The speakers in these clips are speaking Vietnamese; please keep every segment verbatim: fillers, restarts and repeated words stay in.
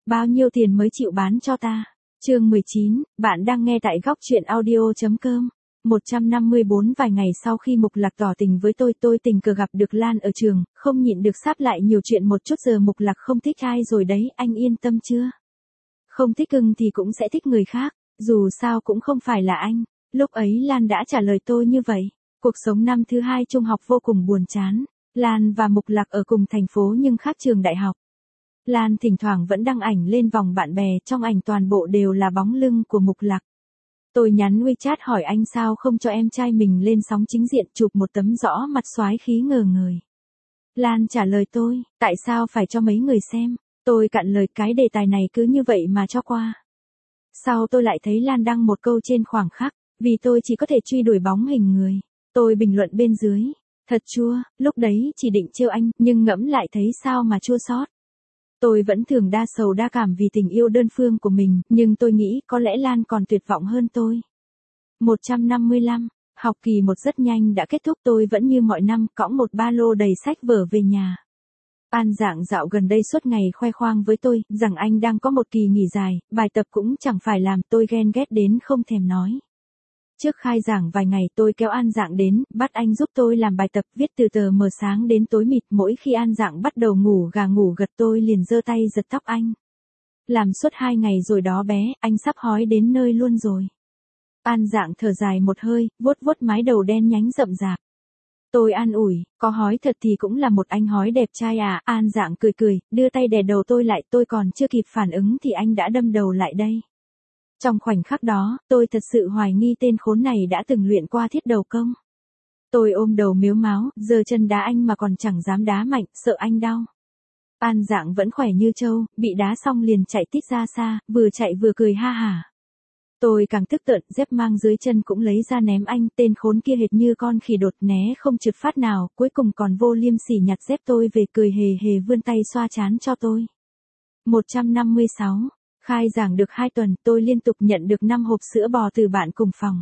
Bao nhiêu tiền mới chịu bán cho ta? Chương mười chín, bạn đang nghe tại góc truyện audio.com. một trăm năm mươi bốn Vài ngày sau khi Mục Lạc tỏ tình với tôi, tôi tình cờ gặp được Lan ở trường, không nhịn được sáp lại nhiều chuyện một chút. Giờ Mục Lạc không thích ai rồi đấy, anh yên tâm chưa? Không thích cưng thì cũng sẽ thích người khác, dù sao cũng không phải là anh. Lúc ấy Lan đã trả lời tôi như vậy. Cuộc sống năm thứ hai trung học vô cùng buồn chán. Lan và Mục Lạc ở cùng thành phố nhưng khác trường đại học. Lan thỉnh thoảng vẫn đăng ảnh lên vòng bạn bè, trong ảnh toàn bộ đều là bóng lưng của Mục Lạc. Tôi nhắn WeChat hỏi anh sao không cho em trai mình lên sóng chính diện chụp một tấm rõ mặt soái khí ngời ngời. Lan trả lời tôi, tại sao phải cho mấy người xem? Tôi cạn lời, cái đề tài này cứ như vậy mà cho qua. Sau tôi lại thấy Lan đăng một câu trên khoảng khắc, vì tôi chỉ có thể truy đuổi bóng hình người. Tôi bình luận bên dưới, thật chua, lúc đấy chỉ định trêu anh, nhưng ngẫm lại thấy sao mà chua xót. Tôi vẫn thường đa sầu đa cảm vì tình yêu đơn phương của mình, nhưng tôi nghĩ có lẽ Lan còn tuyệt vọng hơn tôi. một trăm năm mươi lăm, học kỳ một rất nhanh đã kết thúc, tôi vẫn như mọi năm cõng một ba lô đầy sách vở về nhà. An Dạng dạo gần đây suốt ngày khoe khoang với tôi, rằng anh đang có một kỳ nghỉ dài, bài tập cũng chẳng phải làm, tôi ghen ghét đến không thèm nói. Trước khai giảng vài ngày tôi kéo An Dạng đến, bắt anh giúp tôi làm bài tập, viết từ tờ mờ sáng đến tối mịt. Mỗi khi An Dạng bắt đầu ngủ gà ngủ gật tôi liền giơ tay giật tóc anh. Làm suốt hai ngày rồi đó bé, anh sắp hói đến nơi luôn rồi. An Dạng thở dài một hơi, vuốt vuốt mái đầu đen nhánh rậm rạp. Tôi an ủi, có hói thật thì cũng là một anh hói đẹp trai à. An Dạng cười cười, đưa tay đè đầu tôi lại, tôi còn chưa kịp phản ứng thì anh đã đâm đầu lại đây. Trong khoảnh khắc đó, tôi thật sự hoài nghi tên khốn này đã từng luyện qua thiết đầu công. Tôi ôm đầu mếu máo, giơ chân đá anh mà còn chẳng dám đá mạnh, sợ anh đau. An Dạng vẫn khỏe như trâu, bị đá xong liền chạy tít ra xa, vừa chạy vừa cười ha hả. Tôi càng tức tợn, dép mang dưới chân cũng lấy ra ném anh, tên khốn kia hệt như con khỉ đột né không trượt phát nào, cuối cùng còn vô liêm sỉ nhặt dép tôi về, cười hề hề vươn tay xoa trán cho tôi. một trăm năm mươi sáu, khai giảng được hai tuần, tôi liên tục nhận được năm hộp sữa bò từ bạn cùng phòng.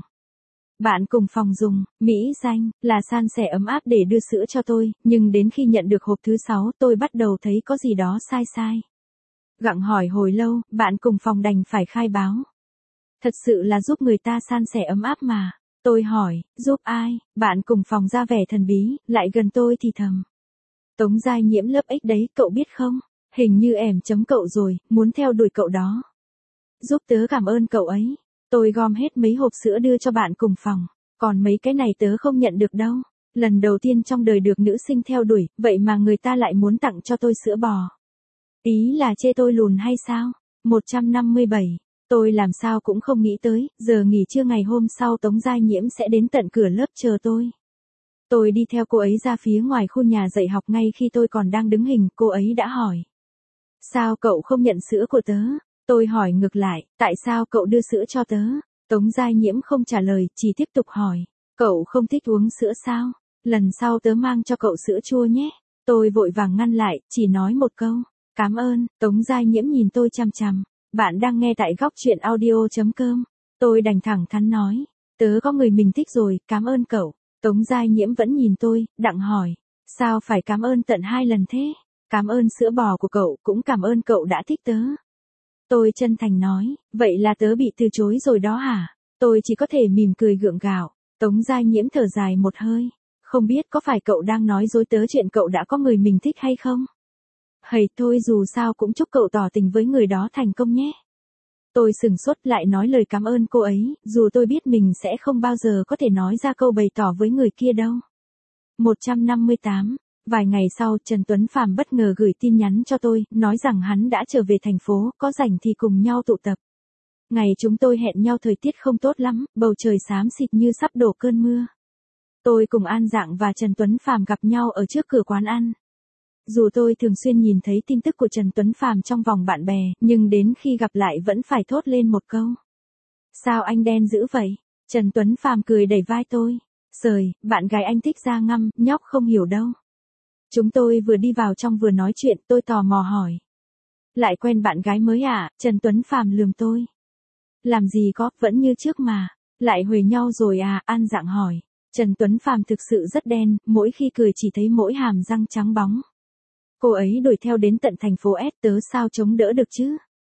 Bạn cùng phòng dùng, mỹ danh, là san sẻ ấm áp để đưa sữa cho tôi, nhưng đến khi nhận được hộp thứ sáu tôi bắt đầu thấy có gì đó sai sai. Gặng hỏi hồi lâu, bạn cùng phòng đành phải khai báo. Thật sự là giúp người ta san sẻ ấm áp mà. Tôi hỏi, giúp ai? Bạn cùng phòng ra vẻ thần bí, lại gần tôi thì thầm. Tống Giai Nhiễm lớp X đấy, cậu biết không? Hình như em chấm cậu rồi, muốn theo đuổi cậu đó. Giúp tớ cảm ơn cậu ấy. Tôi gom hết mấy hộp sữa đưa cho bạn cùng phòng. Còn mấy cái này tớ không nhận được đâu. Lần đầu tiên trong đời được nữ sinh theo đuổi, vậy mà người ta lại muốn tặng cho tôi sữa bò. Ý là chê tôi lùn hay sao? một trăm năm mươi bảy. Tôi làm sao cũng không nghĩ tới, giờ nghỉ trưa ngày hôm sau Tống Giai Nhiễm sẽ đến tận cửa lớp chờ tôi. Tôi đi theo cô ấy ra phía ngoài khu nhà dạy học, ngay khi tôi còn đang đứng hình, cô ấy đã hỏi. Sao cậu không nhận sữa của tớ? Tôi hỏi ngược lại, tại sao cậu đưa sữa cho tớ? Tống Giai Nhiễm không trả lời, chỉ tiếp tục hỏi. Cậu không thích uống sữa sao? Lần sau tớ mang cho cậu sữa chua nhé. Tôi vội vàng ngăn lại, chỉ nói một câu. Cảm ơn. Tống Giai Nhiễm nhìn tôi chằm chằm. Bạn đang nghe tại góc truyện audio.com. Tôi đành thẳng thắn nói. Tớ có người mình thích rồi, cảm ơn cậu. Tống Giai Nhiễm vẫn nhìn tôi, đặng hỏi. Sao phải cảm ơn tận hai lần thế? Cảm ơn sữa bò của cậu, cũng cảm ơn cậu đã thích tớ. Tôi chân thành nói, vậy là tớ bị từ chối rồi đó hả? Tôi chỉ có thể mỉm cười gượng gạo. Tống Giai Nhiễm thở dài một hơi. Không biết có phải cậu đang nói dối tớ chuyện cậu đã có người mình thích hay không? Hầy thôi, dù sao cũng chúc cậu tỏ tình với người đó thành công nhé. Tôi sừng sốt lại nói lời cảm ơn cô ấy, dù tôi biết mình sẽ không bao giờ có thể nói ra câu bày tỏ với người kia đâu. một trăm năm mươi tám. Vài ngày sau, Trần Tuấn Phàm bất ngờ gửi tin nhắn cho tôi, nói rằng hắn đã trở về thành phố, có rảnh thì cùng nhau tụ tập. Ngày chúng tôi hẹn nhau thời tiết không tốt lắm, bầu trời xám xịt như sắp đổ cơn mưa. Tôi cùng An Dạng và Trần Tuấn Phàm gặp nhau ở trước cửa quán ăn. Dù tôi thường xuyên nhìn thấy tin tức của Trần Tuấn Phàm trong vòng bạn bè, nhưng đến khi gặp lại vẫn phải thốt lên một câu. Sao anh đen dữ vậy? Trần Tuấn Phàm cười đẩy vai tôi. Sời, bạn gái anh thích da ngăm, nhóc không hiểu đâu. Chúng tôi vừa đi vào trong vừa nói chuyện, tôi tò mò hỏi. Lại quen bạn gái mới à? Trần Tuấn Phàm lườm tôi. Làm gì có, vẫn như trước mà. Lại huề nhau rồi à? An Dạng hỏi. Trần Tuấn Phàm thực sự rất đen, mỗi khi cười chỉ thấy mỗi hàm răng trắng bóng. Cô ấy đuổi theo đến tận thành phố S, tớ sao chống đỡ được chứ?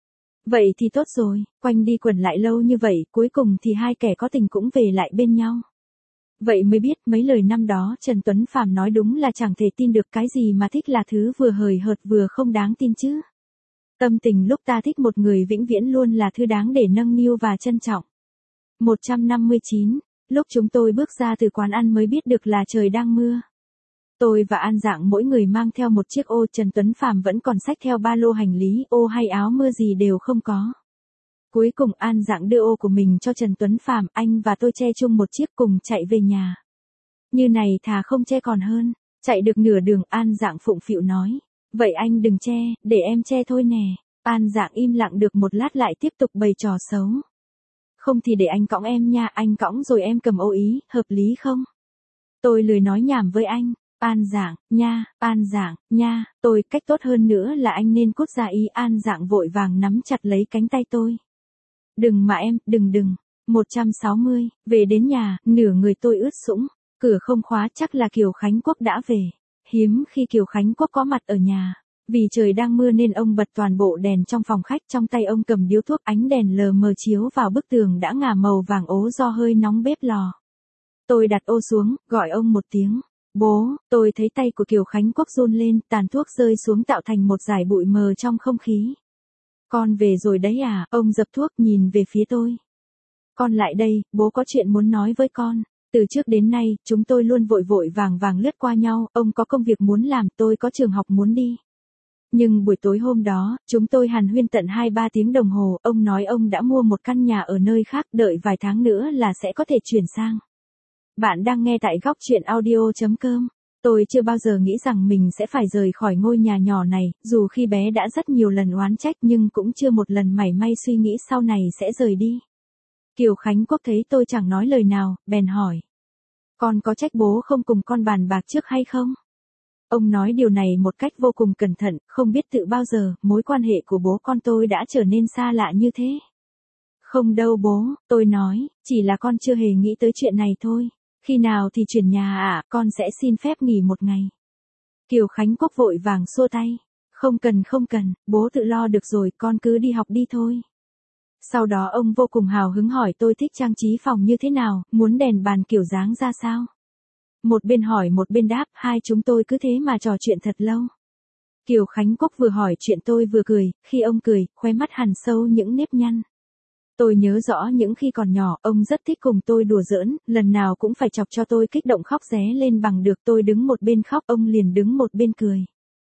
Vậy thì tốt rồi, quanh đi quẩn lại lâu như vậy, cuối cùng thì hai kẻ có tình cũng về lại bên nhau. Vậy mới biết mấy lời năm đó Trần Tuấn Phàm nói đúng là chẳng thể tin được, cái gì mà thích là thứ vừa hời hợt vừa không đáng tin chứ. Tâm tình lúc ta thích một người vĩnh viễn luôn là thứ đáng để nâng niu và trân trọng. một trăm năm mươi chín, lúc chúng tôi bước ra từ quán ăn mới biết được là trời đang mưa. Tôi và An Dạng mỗi người mang theo một chiếc ô, Trần Tuấn Phàm vẫn còn xách theo ba lô hành lý, ô hay áo mưa gì đều không có. Cuối cùng An Dạng đưa ô của mình cho Trần Tuấn Phàm, anh và tôi che chung một chiếc cùng chạy về nhà. Như này thà không che còn hơn. Chạy được nửa đường An Dạng phụng phịu nói. Vậy anh đừng che, để em che thôi nè. An Dạng im lặng được một lát lại tiếp tục bày trò xấu. Không thì để anh cõng em nha, anh cõng rồi em cầm ô ý, hợp lý không? Tôi lười nói nhảm với anh. An Dạng, nha, An Dạng, nha, tôi, cách tốt hơn nữa là anh nên cút ra ý. An Dạng vội vàng nắm chặt lấy cánh tay tôi. Đừng mà em, đừng đừng. một trăm sáu mươi, về đến nhà, nửa người tôi ướt sũng. Cửa không khóa, chắc là Kiều Khánh Quốc đã về. Hiếm khi Kiều Khánh Quốc có mặt ở nhà. Vì trời đang mưa nên ông bật toàn bộ đèn trong phòng khách, trong tay ông cầm điếu thuốc, ánh đèn lờ mờ chiếu vào bức tường đã ngả màu vàng ố do hơi nóng bếp lò. Tôi đặt ô xuống, gọi ông một tiếng. Bố, tôi thấy tay của Kiều Khánh Quốc run lên, tàn thuốc rơi xuống tạo thành một dải bụi mờ trong không khí. Con về rồi đấy à, ông dập thuốc nhìn về phía tôi. Con lại đây, bố có chuyện muốn nói với con. Từ trước đến nay, chúng tôi luôn vội vội vàng vàng lướt qua nhau, ông có công việc muốn làm, tôi có trường học muốn đi. Nhưng buổi tối hôm đó, chúng tôi hàn huyên tận hai ba tiếng đồng hồ, ông nói ông đã mua một căn nhà ở nơi khác, đợi vài tháng nữa là sẽ có thể chuyển sang. Bạn đang nghe tại góc truyện audio chấm com. Tôi chưa bao giờ nghĩ rằng mình sẽ phải rời khỏi ngôi nhà nhỏ này, dù khi bé đã rất nhiều lần oán trách nhưng cũng chưa một lần mảy may suy nghĩ sau này sẽ rời đi. Kiều Khánh Quốc thấy tôi chẳng nói lời nào, bèn hỏi. Con có trách bố không cùng con bàn bạc trước hay không? Ông nói điều này một cách vô cùng cẩn thận, không biết tự bao giờ, mối quan hệ của bố con tôi đã trở nên xa lạ như thế. Không đâu bố, tôi nói, chỉ là con chưa hề nghĩ tới chuyện này thôi. Khi nào thì chuyển nhà à, con sẽ xin phép nghỉ một ngày. Kiều Khánh Quốc vội vàng xua tay. Không cần không cần, bố tự lo được rồi, con cứ đi học đi thôi. Sau đó ông vô cùng hào hứng hỏi tôi thích trang trí phòng như thế nào, muốn đèn bàn kiểu dáng ra sao. Một bên hỏi một bên đáp, hai chúng tôi cứ thế mà trò chuyện thật lâu. Kiều Khánh Quốc vừa hỏi chuyện tôi vừa cười, khi ông cười, khóe mắt hằn sâu những nếp nhăn. Tôi nhớ rõ những khi còn nhỏ, ông rất thích cùng tôi đùa giỡn, lần nào cũng phải chọc cho tôi kích động khóc ré lên bằng được, tôi đứng một bên khóc, ông liền đứng một bên cười.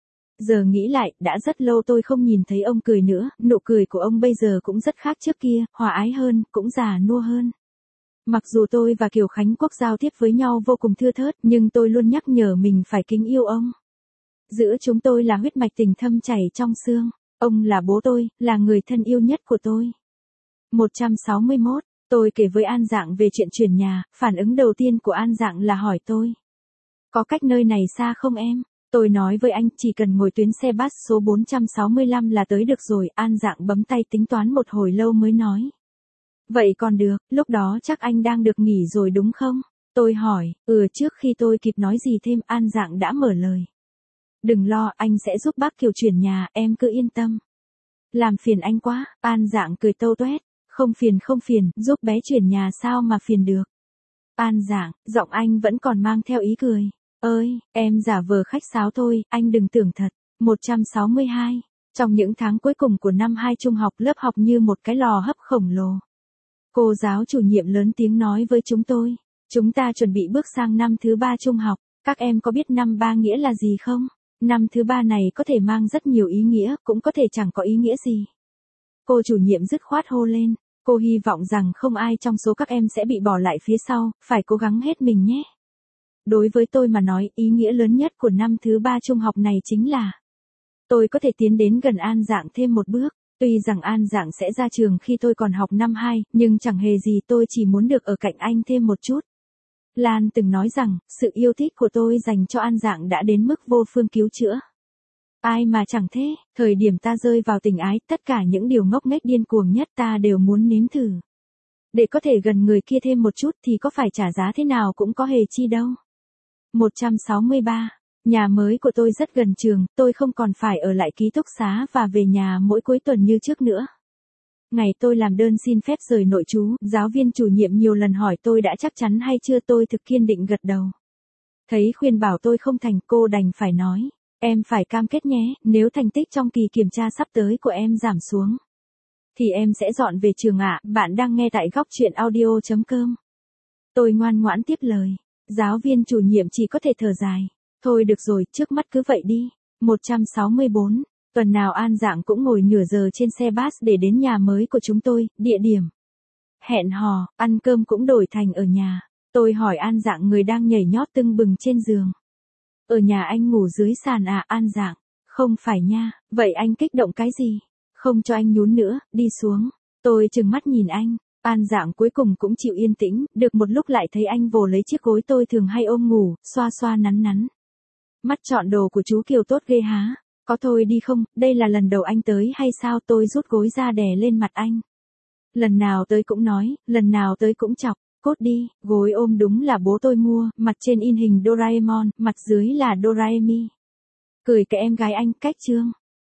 Giờ nghĩ lại, đã rất lâu tôi không nhìn thấy ông cười nữa, nụ cười của ông bây giờ cũng rất khác trước kia, hòa ái hơn, cũng già nua hơn. Mặc dù tôi và Kiều Khánh Quốc giao tiếp với nhau vô cùng thưa thớt, nhưng tôi luôn nhắc nhở mình phải kính yêu ông. Giữa chúng tôi là huyết mạch tình thâm chảy trong xương, ông là bố tôi, là người thân yêu nhất của tôi. một trăm sáu mươi mốt, tôi kể với An Dạng về chuyện chuyển nhà, phản ứng đầu tiên của An Dạng là hỏi tôi. Có cách nơi này xa không em? Tôi nói với anh, chỉ cần ngồi tuyến xe bus số bốn trăm sáu mươi lăm là tới được rồi. An Dạng bấm tay tính toán một hồi lâu mới nói. Vậy còn được, lúc đó chắc anh đang được nghỉ rồi đúng không? Tôi hỏi, ừ trước khi tôi kịp nói gì thêm An Dạng đã mở lời. Đừng lo, anh sẽ giúp bác Kiều chuyển nhà, em cứ yên tâm. Làm phiền anh quá, An Dạng cười tâu tuét. Không phiền không phiền, giúp bé chuyển nhà sao mà phiền được. An Dạng, giọng anh vẫn còn mang theo ý cười. Ơi, em giả vờ khách sáo thôi, anh đừng tưởng thật. một trăm sáu mươi hai. Trong những tháng cuối cùng của năm hai trung học, lớp học như một cái lò hấp khổng lồ. Cô giáo chủ nhiệm lớn tiếng nói với chúng tôi. Chúng ta chuẩn bị bước sang năm thứ ba trung học. Các em có biết năm ba nghĩa là gì không? Năm thứ ba này có thể mang rất nhiều ý nghĩa, cũng có thể chẳng có ý nghĩa gì. Cô chủ nhiệm dứt khoát hô lên. Cô hy vọng rằng không ai trong số các em sẽ bị bỏ lại phía sau, phải cố gắng hết mình nhé. Đối với tôi mà nói, ý nghĩa lớn nhất của năm thứ ba trung học này chính là tôi có thể tiến đến gần An Dạng thêm một bước. Tuy rằng An Dạng sẽ ra trường khi tôi còn học năm hai, nhưng chẳng hề gì, tôi chỉ muốn được ở cạnh anh thêm một chút. Lan từng nói rằng, sự yêu thích của tôi dành cho An Dạng đã đến mức vô phương cứu chữa. Ai mà chẳng thế, thời điểm ta rơi vào tình ái, tất cả những điều ngốc nghếch điên cuồng nhất ta đều muốn nếm thử. Để có thể gần người kia thêm một chút thì có phải trả giá thế nào cũng có hề chi đâu. một trăm sáu mươi ba. Nhà mới của tôi rất gần trường, tôi không còn phải ở lại ký túc xá và về nhà mỗi cuối tuần như trước nữa. Ngày tôi làm đơn xin phép rời nội trú, giáo viên chủ nhiệm nhiều lần hỏi tôi đã chắc chắn hay chưa, tôi thực kiên định gật đầu. Thấy khuyên bảo tôi không thành, cô đành phải nói, em phải cam kết nhé, nếu thành tích trong kỳ kiểm tra sắp tới của em giảm xuống, thì em sẽ dọn về trường ạ. Bạn đang nghe tại góc chuyện audio chấm com. Tôi ngoan ngoãn tiếp lời. Giáo viên chủ nhiệm chỉ có thể thở dài. Thôi được rồi, trước mắt cứ vậy đi. một trăm sáu mươi bốn. Tuần nào An Dạng cũng ngồi nửa giờ trên xe bus để đến nhà mới của chúng tôi, địa điểm hẹn hò, ăn cơm cũng đổi thành ở nhà. Tôi hỏi An Dạng, người đang nhảy nhót tưng bừng trên giường. Ở nhà anh ngủ dưới sàn à? An Dạng, không phải nha. Vậy anh kích động cái gì? Không cho anh nhún nữa, đi xuống. Tôi trừng mắt nhìn anh. An Dạng cuối cùng cũng chịu yên tĩnh, được một lúc lại thấy anh vồ lấy chiếc gối tôi thường hay ôm ngủ, xoa xoa nắn nắn. Mắt chọn đồ của chú Kiều tốt ghê há. Có thôi đi không, đây là lần đầu anh tới hay sao? Tôi rút gối ra đè lên mặt anh. Lần nào tới cũng nói, lần nào tới cũng chọc. Cốt đi, gối ôm đúng là bố tôi mua, mặt trên in hình Doraemon, mặt dưới là Doraemi. Cười cái em gái anh, cách chương.